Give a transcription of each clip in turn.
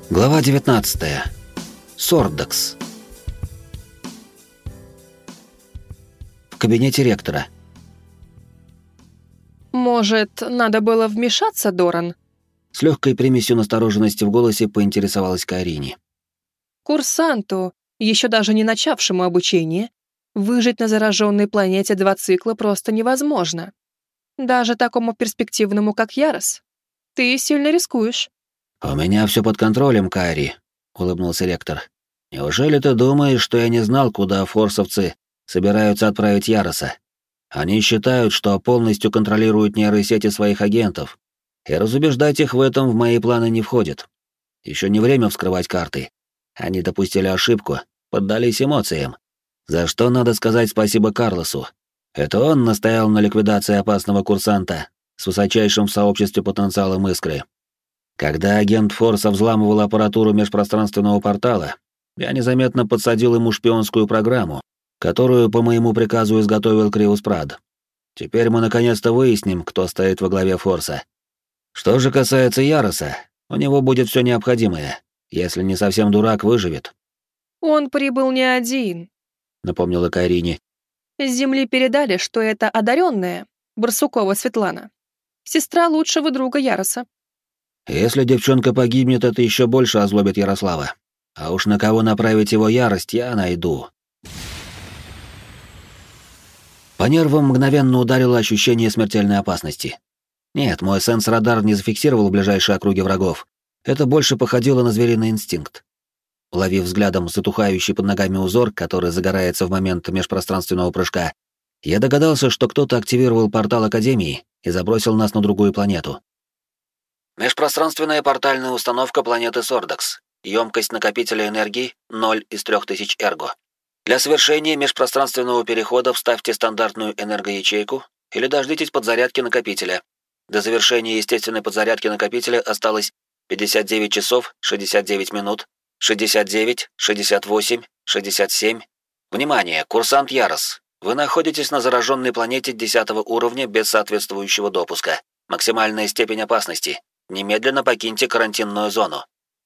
Глава 19. Сордакс. В кабинете ректора. «Может, надо было вмешаться, Доран?» С легкой примесью настороженности в голосе поинтересовалась Карине. «Курсанту, еще даже не начавшему обучение, выжить на зараженной планете 2 цикла просто невозможно. Даже такому перспективному, как Ярос. Ты сильно рискуешь». «У меня все под контролем, Кайри», — улыбнулся ректор. «Неужели ты думаешь, что я не знал, куда форсовцы собираются отправить Яроса? Они считают, что полностью контролируют нейросети своих агентов, и разубеждать их в этом в мои планы не входит. Еще не время вскрывать карты. Они допустили ошибку, поддались эмоциям. За что надо сказать спасибо Карлосу. Это он настоял на ликвидации опасного курсанта с высочайшим в сообществе потенциалом искры. Когда агент Форса взламывал аппаратуру межпространственного портала, я незаметно подсадил ему шпионскую программу, которую по моему приказу изготовил Криус Прад. Теперь мы наконец-то выясним, кто стоит во главе Форса. Что же касается Яроса, у него будет все необходимое. Если не совсем дурак, выживет. «Он прибыл не один», — напомнила Карине. «С Земли передали, что это одаренная, Барсукова Светлана, сестра лучшего друга Яроса». Если девчонка погибнет, это еще больше озлобит Ярослава. А уж на кого направить его ярость, я найду. По нервам мгновенно ударило ощущение смертельной опасности. Нет, мой сенс-радар не зафиксировал ближайшие округи врагов. Это больше походило на звериный инстинкт. Уловив взглядом затухающий под ногами узор, который загорается в момент межпространственного прыжка, я догадался, что кто-то активировал портал Академии и забросил нас на другую планету. Межпространственная портальная установка планеты Сордакс. Емкость накопителя энергии 0 из 3000 эрго. Для совершения межпространственного перехода вставьте стандартную энергоячейку или дождитесь подзарядки накопителя. До завершения естественной подзарядки накопителя осталось 59 часов 69 минут, 69, 68, 67. Внимание, курсант Ярос. Вы находитесь на зараженной планете 10 уровня без соответствующего допуска. Максимальная степень опасности. Немедленно покиньте карантинную зону.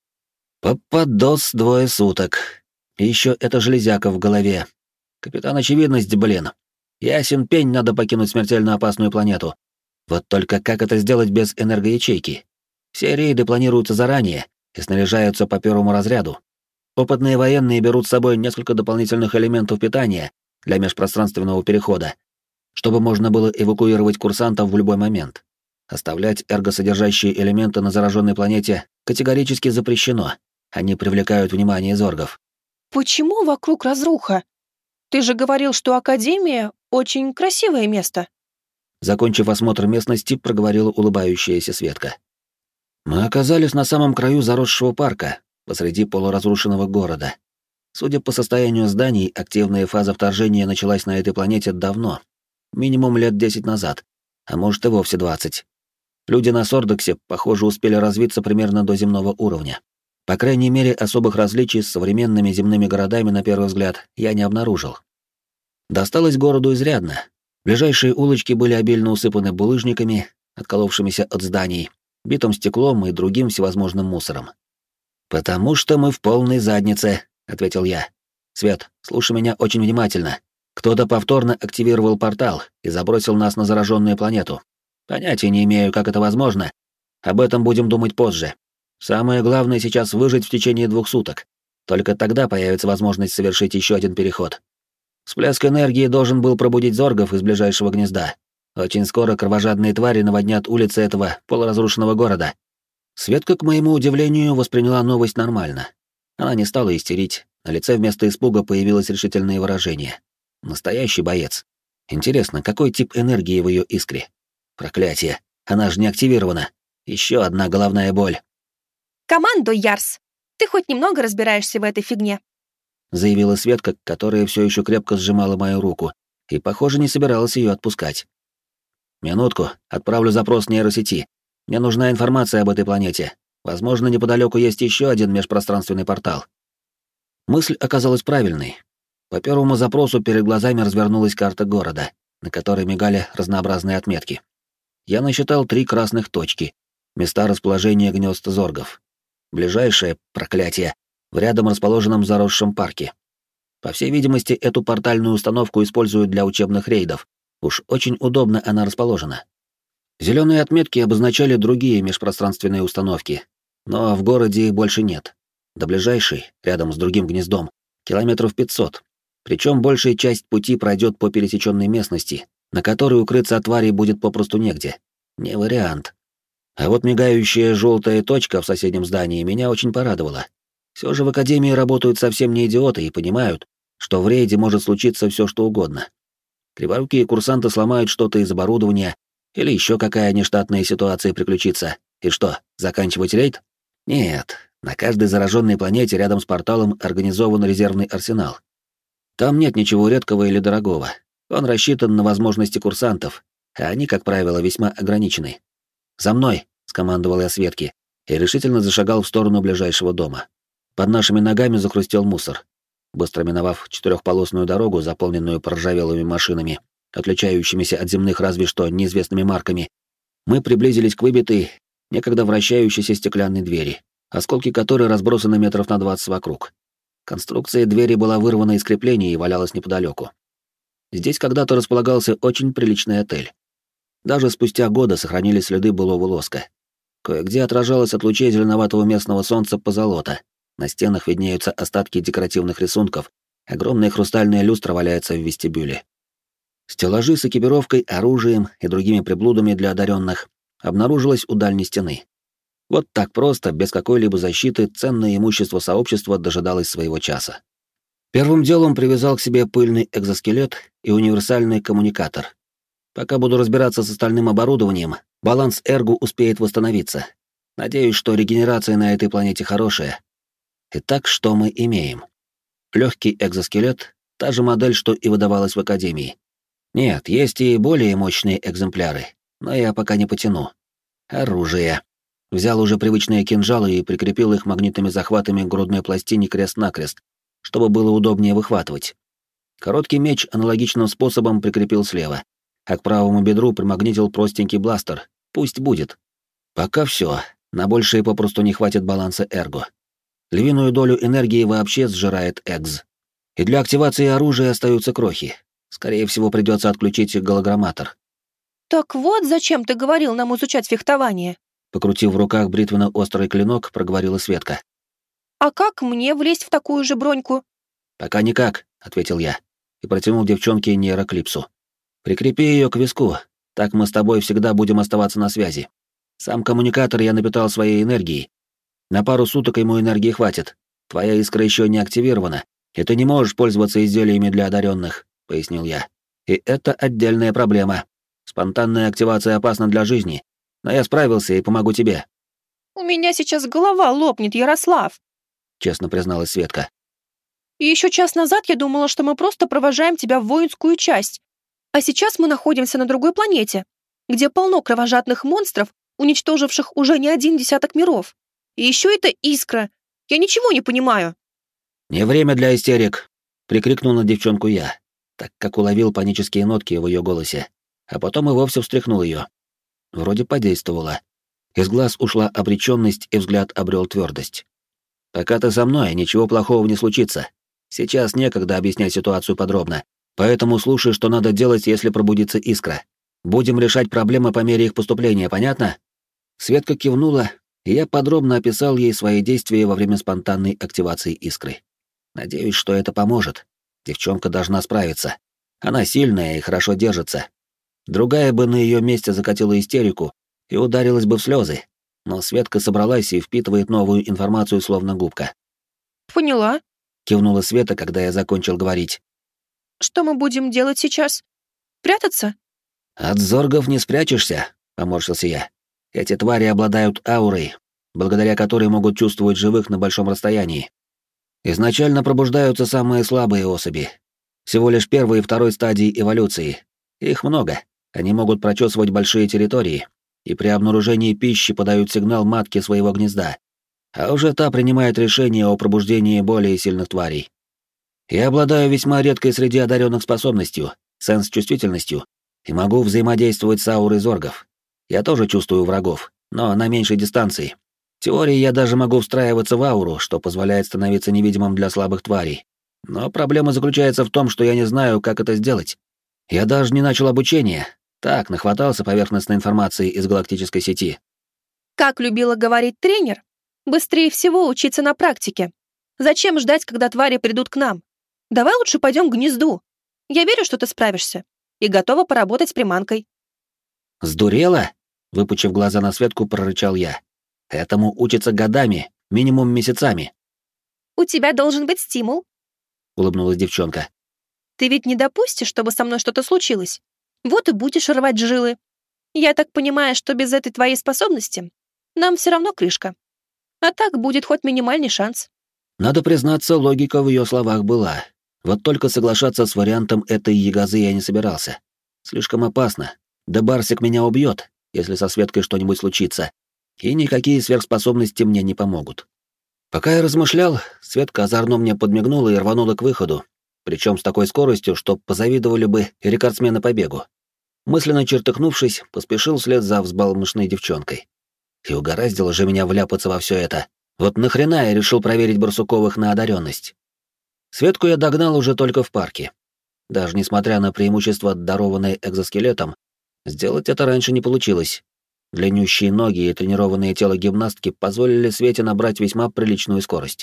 Попадос 2 суток. И еще эта железяка в голове. Капитан Очевидность, блин. Ясен пень, надо покинуть смертельно опасную планету. Вот только как это сделать без энергоячейки? Все рейды планируются заранее и снаряжаются по первому разряду. Опытные военные берут с собой несколько дополнительных элементов питания для межпространственного перехода, чтобы можно было эвакуировать курсантов в любой момент. Оставлять эргосодержащие элементы на зараженной планете категорически запрещено. Они привлекают внимание зоргов. «Почему вокруг разруха? Ты же говорил, что Академия — очень красивое место». Закончив осмотр местности, проговорила улыбающаяся Светка. Мы оказались на самом краю заросшего парка, посреди полуразрушенного города. Судя по состоянию зданий, активная фаза вторжения началась на этой планете давно. Минимум лет 10 назад, а может и вовсе 20. Люди на Сордаксе, похоже, успели развиться примерно до земного уровня. По крайней мере, особых различий с современными земными городами, на первый взгляд, я не обнаружил. Досталось городу изрядно. Ближайшие улочки были обильно усыпаны булыжниками, отколовшимися от зданий, битым стеклом и другим всевозможным мусором. «Потому что мы в полной заднице», — ответил я. «Свет, слушай меня очень внимательно. Кто-то повторно активировал портал и забросил нас на зараженную планету. Понятия не имею, как это возможно. Об этом будем думать позже. Самое главное сейчас выжить в течение 2 суток. Только тогда появится возможность совершить еще один переход. Всплеск энергии должен был пробудить зоргов из ближайшего гнезда. Очень скоро кровожадные твари наводнят улицы этого полуразрушенного города». Светка, к моему удивлению, восприняла новость нормально. Она не стала истерить, на лице вместо испуга появилось решительное выражение. Настоящий боец. Интересно, какой тип энергии в ее искре? Проклятие, она же не активирована. Еще одна головная боль. «Командуй, Ярс! Ты хоть немного разбираешься в этой фигне?» Заявила Светка, которая все еще крепко сжимала мою руку и, похоже, не собиралась ее отпускать. «Минутку, отправлю запрос нейросети. Мне нужна информация об этой планете. Возможно, неподалеку есть еще один межпространственный портал». Мысль оказалась правильной. По первому запросу перед глазами развернулась карта города, на которой мигали разнообразные отметки. Я насчитал 3 красных точки, места расположения гнезд зоргов. Ближайшее, проклятие, в рядом расположенном заросшем парке. По всей видимости, эту портальную установку используют для учебных рейдов. Уж очень удобно она расположена. Зеленые отметки обозначали другие межпространственные установки, но в городе их больше нет. До ближайшей, рядом с другим гнездом, километров 500. Причем большая часть пути пройдет по пересеченной местности, на которой укрыться от тварей будет попросту негде. Не вариант. А вот мигающая желтая точка в соседнем здании меня очень порадовала. Все же в Академии работают совсем не идиоты и понимают, что в рейде может случиться все что угодно. Криворукие курсанты сломают что-то из оборудования, или еще какая нештатная ситуация приключится. И что, заканчивать рейд? Нет, на каждой зараженной планете рядом с порталом организован резервный арсенал. Там нет ничего редкого или дорогого. Он рассчитан на возможности курсантов, а они, как правило, весьма ограничены. «За мной!» — скомандовал я Светке и решительно зашагал в сторону ближайшего дома. Под нашими ногами захрустел мусор. Быстро миновав четырехполосную дорогу, заполненную проржавелыми машинами, отличающимися от земных разве что неизвестными марками, мы приблизились к выбитой, некогда вращающейся стеклянной двери, осколки которой разбросаны метров на 20 вокруг. Конструкция двери была вырвана из крепления и валялась неподалеку. Здесь когда-то располагался очень приличный отель. Даже спустя годы сохранились следы былого лоска. Кое-где отражалось от лучей зеленоватого местного солнца позолота. На стенах виднеются остатки декоративных рисунков, огромная хрустальная люстра валяется в вестибюле. Стеллажи с экипировкой, оружием и другими приблудами для одаренных обнаружилось у дальней стены. Вот так просто, без какой-либо защиты, ценное имущество сообщества дожидалось своего часа. Первым делом привязал к себе пыльный экзоскелет и универсальный коммуникатор. Пока буду разбираться с остальным оборудованием, баланс эрго успеет восстановиться. Надеюсь, что регенерация на этой планете хорошая. Итак, что мы имеем? Легкий экзоскелет, та же модель, что и выдавалась в Академии. Нет, есть и более мощные экземпляры, но я пока не потяну. Оружие. Взял уже привычные кинжалы и прикрепил их магнитными захватами к грудной пластине крест-накрест, чтобы было удобнее выхватывать. Короткий меч аналогичным способом прикрепил слева, а к правому бедру примагнитил простенький бластер. Пусть будет. Пока все. На большее попросту не хватит баланса эрго. Львиную долю энергии вообще сжирает экз. И для активации оружия остаются крохи. Скорее всего, придется отключить голограмматор. Так вот, зачем ты говорил нам изучать фехтование? Покрутив в руках бритвенно-острый клинок, проговорила Светка. А как мне влезть в такую же броньку? Пока никак, ответил я и протянул девчонке нейроклипсу. Прикрепи ее к виску, так мы с тобой всегда будем оставаться на связи. Сам коммуникатор я напитал своей энергией. На пару суток ему энергии хватит. Твоя искра еще не активирована, и ты не можешь пользоваться изделиями для одаренных, пояснил я. И это отдельная проблема. Спонтанная активация опасна для жизни, но я справился и помогу тебе. У меня сейчас голова лопнет, Ярослав, честно призналась Светка. И еще час назад я думала, что мы просто провожаем тебя в воинскую часть. А сейчас мы находимся на другой планете, где полно кровожадных монстров, уничтоживших уже не один десяток миров. И еще это искра. Я ничего не понимаю. «Не время для истерик», — прикрикнул на девчонку я, так как уловил панические нотки в ее голосе, а потом и вовсе встряхнул ее. Вроде подействовало. Из глаз ушла обреченность, и взгляд обрел твердость. «Пока ты со мной, ничего плохого не случится. Сейчас некогда объяснять ситуацию подробно, поэтому слушай, что надо делать, если пробудится искра. Будем решать проблемы по мере их поступления, понятно?» Светка кивнула, и я подробно описал ей свои действия во время спонтанной активации искры. Надеюсь, что это поможет. Девчонка должна справиться. Она сильная и хорошо держится. Другая бы на ее месте закатила истерику и ударилась бы в слезы, но Светка собралась и впитывает новую информацию словно губка. «Поняла», — кивнула Света, когда я закончил говорить. «Что мы будем делать сейчас? Прятаться?» «От зоргов не спрячешься», — поморщился я. «Эти твари обладают аурой, благодаря которой могут чувствовать живых на большом расстоянии. Изначально пробуждаются самые слабые особи. Всего лишь первой и второй стадии эволюции. Их много. Они могут прочесывать большие территории, и при обнаружении пищи подают сигнал матке своего гнезда. А уже та принимает решение о пробуждении более сильных тварей. Я обладаю весьма редкой среди одаренных способностью, сенс-чувствительностью, и могу взаимодействовать с аурой зоргов. Я тоже чувствую врагов, но на меньшей дистанции. В теории я даже могу встраиваться в ауру, что позволяет становиться невидимым для слабых тварей. Но проблема заключается в том, что я не знаю, как это сделать. Я даже не начал обучение. Так, нахватался поверхностной информации из галактической сети. Как любила говорить тренер, быстрее всего учиться на практике. Зачем ждать, когда твари придут к нам? Давай лучше пойдем к гнезду. Я верю, что ты справишься. И готова поработать с приманкой. «Сдурела?» — выпучив глаза на Светку, прорычал я. «Этому учатся годами, минимум месяцами», У тебя должен быть стимул. — улыбнулась девчонка. Ты ведь не допустишь, чтобы со мной что-то случилось. Вот и будешь рвать жилы. Я так понимаю, что без этой твоей способности нам все равно крышка. А так будет хоть минимальный шанс. Надо признаться, логика в ее словах была. Вот только соглашаться с вариантом этой ягозы я не собирался. Слишком опасно. Да Барсик меня убьет, если со Светкой что-нибудь случится. И никакие сверхспособности мне не помогут. Пока я размышлял, Светка озорно мне подмигнула и рванула к выходу, причем с такой скоростью, что позавидовали бы и рекордсмены по бегу. Мысленно чертыхнувшись, поспешил вслед за взбалмошной девчонкой. И угораздило же меня вляпаться во все это. Вот нахрена я решил проверить Барсуковых на одаренность. Светку я догнал уже только в парке. Даже несмотря на преимущество, дарованное экзоскелетом, сделать это раньше не получилось. Длиннющие ноги и тренированное тело гимнастки позволили Свете набрать весьма приличную скорость.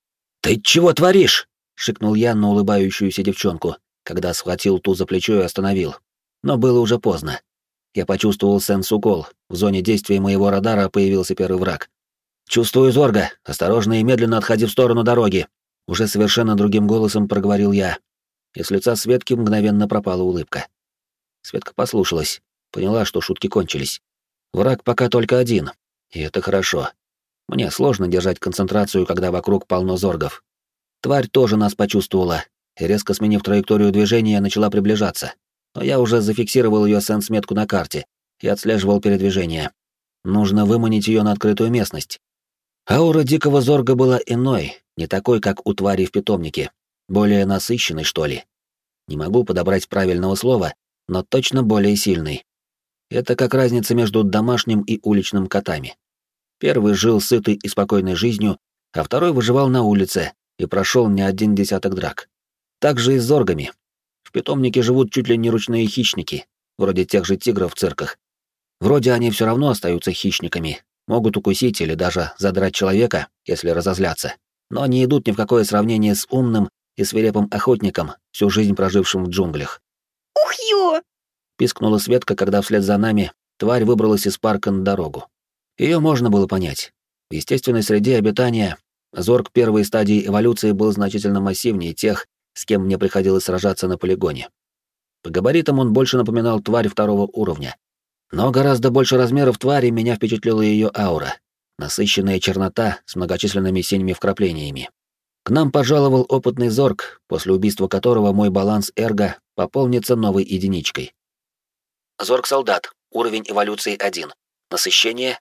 «Ты чего творишь?» — шикнул я на улыбающуюся девчонку, когда схватил ту за плечо и остановил. Но было уже поздно. Я почувствовал сенс-укол. В зоне действия моего радара появился первый враг. «Чувствую Зорга. Осторожно и медленно отходи в сторону дороги», — уже совершенно другим голосом проговорил я. И с лица Светки мгновенно пропала улыбка. Светка послушалась, поняла, что шутки кончились. Враг пока только один, и это хорошо. Мне сложно держать концентрацию, когда вокруг полно зоргов. Тварь тоже нас почувствовала, и резко сменив траекторию движения, начала приближаться. Но я уже зафиксировал ее сенс-метку на карте и отслеживал передвижение. Нужно выманить ее на открытую местность. Аура дикого зорга была иной, не такой, как у твари в питомнике, более насыщенной, что ли. Не могу подобрать правильного слова, но точно более сильный. Это как разница между домашним и уличным котами. Первый жил сытой и спокойной жизнью, а второй выживал на улице и прошел не один десяток драк. Так же и с зоргами. В питомнике живут чуть ли не ручные хищники, вроде тех же тигров в цирках. Вроде они все равно остаются хищниками, могут укусить или даже задрать человека, если разозлятся, но не идут ни в какое сравнение с умным и свирепым охотником, всю жизнь прожившим в джунглях. Ух, ё! Пискнула Светка, когда вслед за нами тварь выбралась из парка на дорогу. Ее можно было понять. В естественной среде обитания зорг первой стадии эволюции был значительно массивнее тех, с кем мне приходилось сражаться на полигоне. По габаритам он больше напоминал тварь второго уровня. Но гораздо больше размеров твари меня впечатлила ее аура, насыщенная чернота с многочисленными синими вкраплениями. К нам пожаловал опытный зорг, после убийства которого мой баланс эрго пополнится новой единичкой. Зорг-солдат. Уровень эволюции 1. Насыщение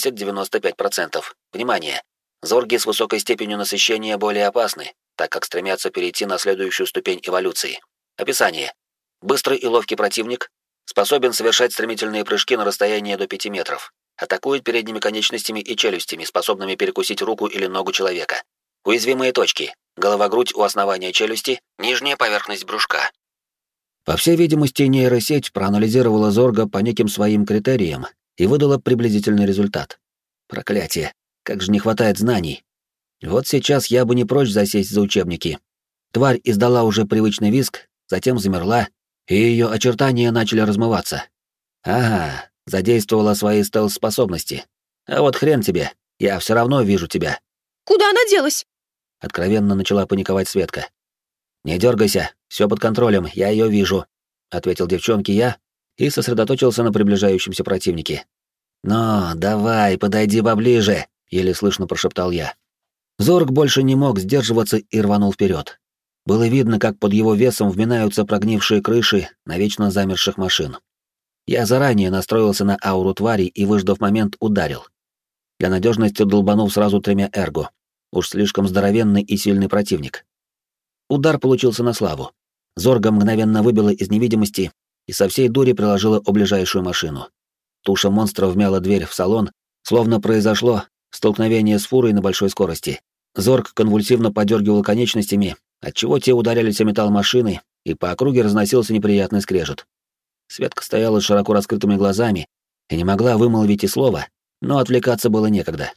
70-95%. Внимание! Зорги с высокой степенью насыщения более опасны, так как стремятся перейти на следующую ступень эволюции. Описание. Быстрый и ловкий противник, способен совершать стремительные прыжки на расстояние до 5 метров. Атакует передними конечностями и челюстями, способными перекусить руку или ногу человека. Уязвимые точки. Голова-грудь у основания челюсти, нижняя поверхность брюшка. По всей видимости, нейросеть проанализировала зорга по неким своим критериям и выдала приблизительный результат. Проклятие, как же не хватает знаний. Вот сейчас я бы не прочь засесть за учебники. Тварь издала уже привычный визг, затем замерла, и ее очертания начали размываться. Ага, задействовала свои стелс-способности. А вот хрен тебе, я все равно вижу тебя. Куда она делась? Откровенно начала паниковать Светка. «Не дергайся, все под контролем, я ее вижу», — ответил девчонке я и сосредоточился на приближающемся противнике. «Но, давай, подойди поближе», — еле слышно прошептал я. Зорг больше не мог сдерживаться и рванул вперед. Было видно, как под его весом вминаются прогнившие крыши навечно замерших машин. Я заранее настроился на ауру твари и, выждав момент, ударил. Для надежности долбанул сразу 3 эрго. Уж слишком здоровенный и сильный противник. Удар получился на славу. Зорга мгновенно выбила из невидимости и со всей дури приложила о ближайшую машину. Туша монстра вмяла дверь в салон, словно произошло столкновение с фурой на большой скорости. Зорг конвульсивно подергивал конечностями, отчего те ударялись о металл машины, и по округе разносился неприятный скрежет. Светка стояла с широко раскрытыми глазами и не могла вымолвить и слова, но отвлекаться было некогда.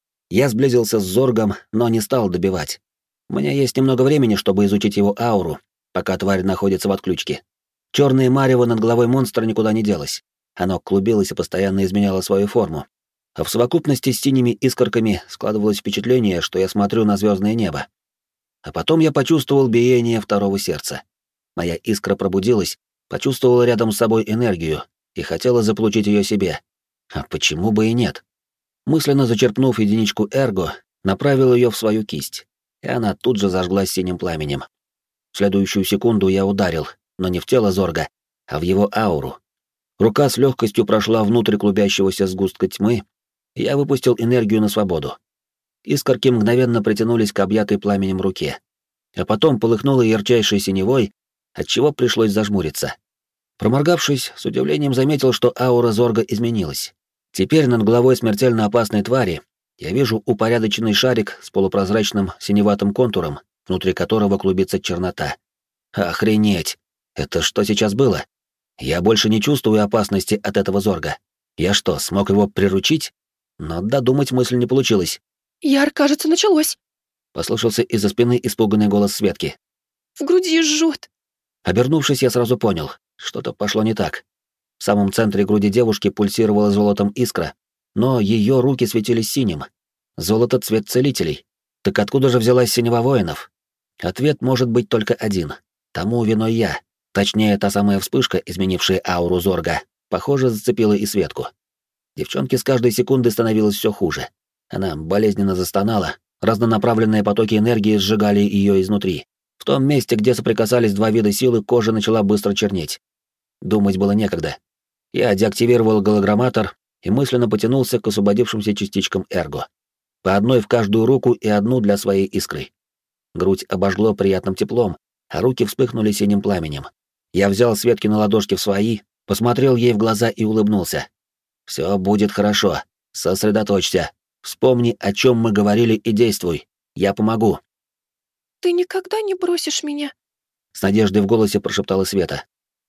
Я сблизился с Зоргом, но не стал добивать. У меня есть немного времени, чтобы изучить его ауру, пока тварь находится в отключке. Черное марево над головой монстра никуда не делось. Оно клубилось и постоянно изменяло свою форму. А в совокупности с синими искорками складывалось впечатление, что я смотрю на звездное небо. А потом я почувствовал биение второго сердца. Моя искра пробудилась, почувствовала рядом с собой энергию и хотела заполучить ее себе. А почему бы и нет? Мысленно зачерпнув единичку эрго, направил ее в свою кисть, и она тут же зажглась синим пламенем. В следующую секунду я ударил, но не в тело Зорга, а в его ауру. Рука с легкостью прошла внутрь клубящегося сгустка тьмы, и я выпустил энергию на свободу. Искорки мгновенно притянулись к объятой пламенем руке, а потом полыхнуло ярчайшей синевой, отчего пришлось зажмуриться. Проморгавшись, с удивлением заметил, что аура Зорга изменилась. Теперь над головой смертельно опасной твари я вижу упорядоченный шарик с полупрозрачным синеватым контуром, внутри которого клубится чернота. Охренеть! Это что сейчас было? Я больше не чувствую опасности от этого Зорга. Я что, смог его приручить? Но додумать мысль не получилось. «Яр, кажется, началось!» Послышался из-за спины испуганный голос Светки. «В груди жжет!» Обернувшись, я сразу понял, что-то пошло не так. В самом центре груди девушки пульсировала золотом искра, но ее руки светились синим. Золото — цвет целителей. Так откуда же взялась синева воинов? Ответ может быть только один. Тому виной я. Точнее, та самая вспышка, изменившая ауру Зорга, похоже, зацепила и Светку. Девчонке с каждой секунды становилось все хуже. Она болезненно застонала, разнонаправленные потоки энергии сжигали ее изнутри. В том месте, где соприкасались два вида силы, кожа начала быстро чернеть. Думать было некогда. Я деактивировал голограмматор и мысленно потянулся к освободившимся частичкам эрго. По одной в каждую руку и одну для своей искры. Грудь обожгло приятным теплом, а руки вспыхнули синим пламенем. Я взял Светкины ладошки в свои, посмотрел ей в глаза и улыбнулся. «Все будет хорошо. Сосредоточься. Вспомни, о чем мы говорили, и действуй. Я помогу». «Ты никогда не бросишь меня?» С надеждой в голосе прошептала Света.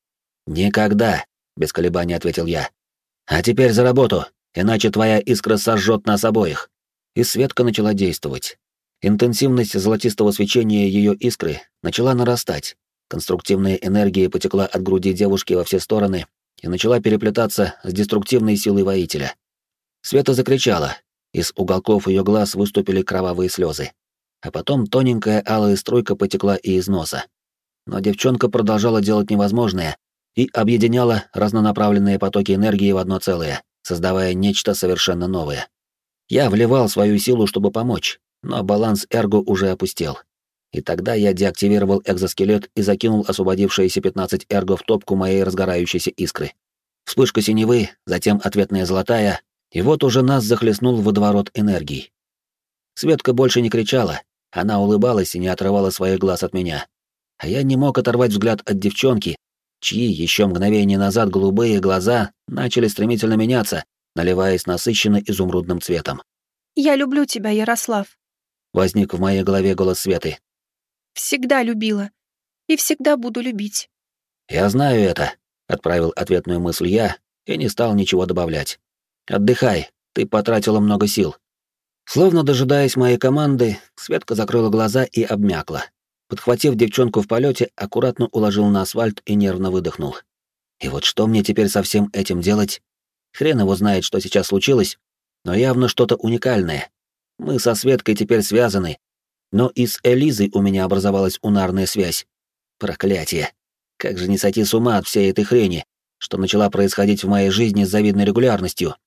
«Никогда», — без колебаний ответил я. «А теперь за работу, иначе твоя искра сожжет нас обоих». И Светка начала действовать. Интенсивность золотистого свечения ее искры начала нарастать. Конструктивная энергия потекла от груди девушки во все стороны и начала переплетаться с деструктивной силой воителя. Света закричала, из уголков ее глаз выступили кровавые слезы. А потом тоненькая алая струйка потекла и из носа. Но девчонка продолжала делать невозможное и объединяла разнонаправленные потоки энергии в одно целое, создавая нечто совершенно новое. Я вливал свою силу, чтобы помочь, но баланс эрго уже опустел. И тогда я деактивировал экзоскелет и закинул освободившиеся 15 эрго в топку моей разгорающейся искры. Вспышка синевы, затем ответная золотая, и вот уже нас захлестнул водоворот энергии. Светка больше не кричала, она улыбалась и не отрывала своих глаз от меня. А я не мог оторвать взгляд от девчонки, чьи еще мгновение назад голубые глаза начали стремительно меняться, наливаясь насыщенно изумрудным цветом. «Я люблю тебя, Ярослав», — возник в моей голове голос Светы. «Всегда любила. И всегда буду любить». «Я знаю это», — отправил ответную мысль я и не стал ничего добавлять. «Отдыхай, ты потратила много сил». Словно дожидаясь моей команды, Светка закрыла глаза и обмякла. Подхватив девчонку в полете, аккуратно уложил на асфальт и нервно выдохнул. И вот что мне теперь со всем этим делать? Хрен его знает, что сейчас случилось, но явно что-то уникальное. Мы со Светкой теперь связаны, но и с Элизой у меня образовалась унарная связь. Проклятие! Как же не сойти с ума от всей этой хрени, что начала происходить в моей жизни с завидной регулярностью.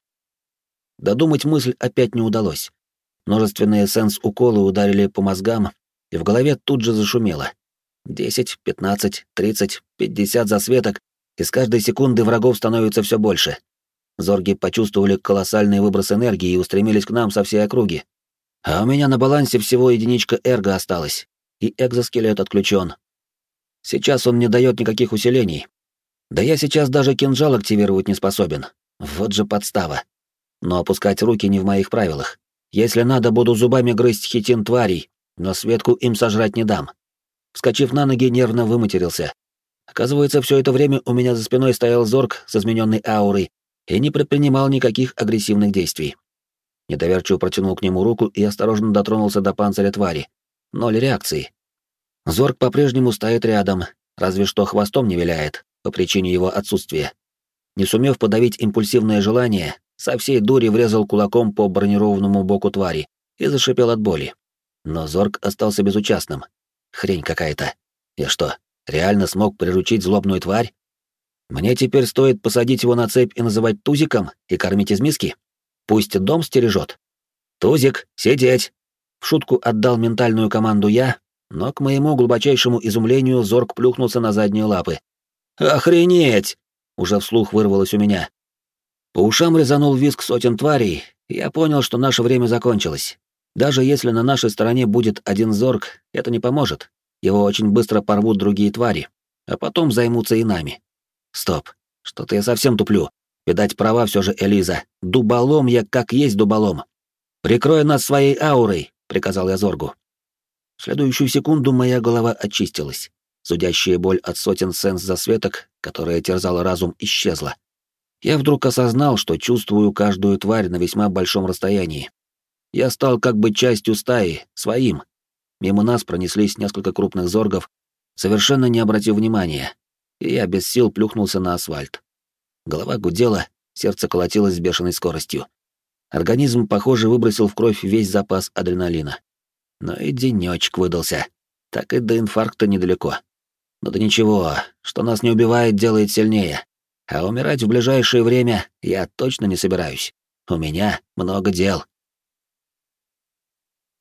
Додумать мысль опять не удалось. Множественные сенс-уколы ударили по мозгам, и в голове тут же зашумело. 10, 15, 30, 50 засветок, и с каждой секунды врагов становится все больше. Зорги почувствовали колоссальный выброс энергии и устремились к нам со всей округи. А у меня на балансе всего единичка эрго осталась, и экзоскелет отключен. Сейчас он не дает никаких усилений. Да я сейчас даже кинжал активировать не способен. Вот же подстава. Но опускать руки не в моих правилах. Если надо, буду зубами грызть хитин тварей, но Светку им сожрать не дам. Вскочив на ноги, нервно выматерился. Оказывается, все это время у меня за спиной стоял Зорг с измененной аурой и не предпринимал никаких агрессивных действий. Недоверчиво протянул к нему руку и осторожно дотронулся до панциря твари. 0 реакции. Зорг по-прежнему стоит рядом, разве что хвостом не виляет, по причине его отсутствия. Не сумев подавить импульсивное желание, со всей дури врезал кулаком по бронированному боку твари и зашипел от боли. Но Зорг остался безучастным. Хрень какая-то. Я что, реально смог приручить злобную тварь? Мне теперь стоит посадить его на цепь и называть Тузиком и кормить из миски? Пусть дом стережет. «Тузик, сидеть!» В шутку отдал ментальную команду я, но к моему глубочайшему изумлению Зорг плюхнулся на задние лапы. «Охренеть!» — уже вслух вырвалось у меня. По ушам резанул визг сотен тварей, и я понял, что наше время закончилось. Даже если на нашей стороне будет один Зорг, это не поможет. Его очень быстро порвут другие твари, а потом займутся и нами. Стоп, что-то я совсем туплю. Видать, права все же Элиза. Дуболом я как есть дуболом. «Прикрой нас своей аурой», — приказал я Зоргу. В следующую секунду моя голова очистилась. Зудящая боль от сотен сенс-засветок, которая терзала разум, исчезла. Я вдруг осознал, что чувствую каждую тварь на весьма большом расстоянии. Я стал как бы частью стаи, своим. Мимо нас пронеслись несколько крупных зоргов, совершенно не обратив внимания, и я без сил плюхнулся на асфальт. Голова гудела, сердце колотилось с бешеной скоростью. Организм, похоже, выбросил в кровь весь запас адреналина. Но и денёчек выдался. Так и до инфаркта недалеко. Но да ничего, что нас не убивает, делает сильнее. А умирать в ближайшее время я точно не собираюсь. У меня много дел.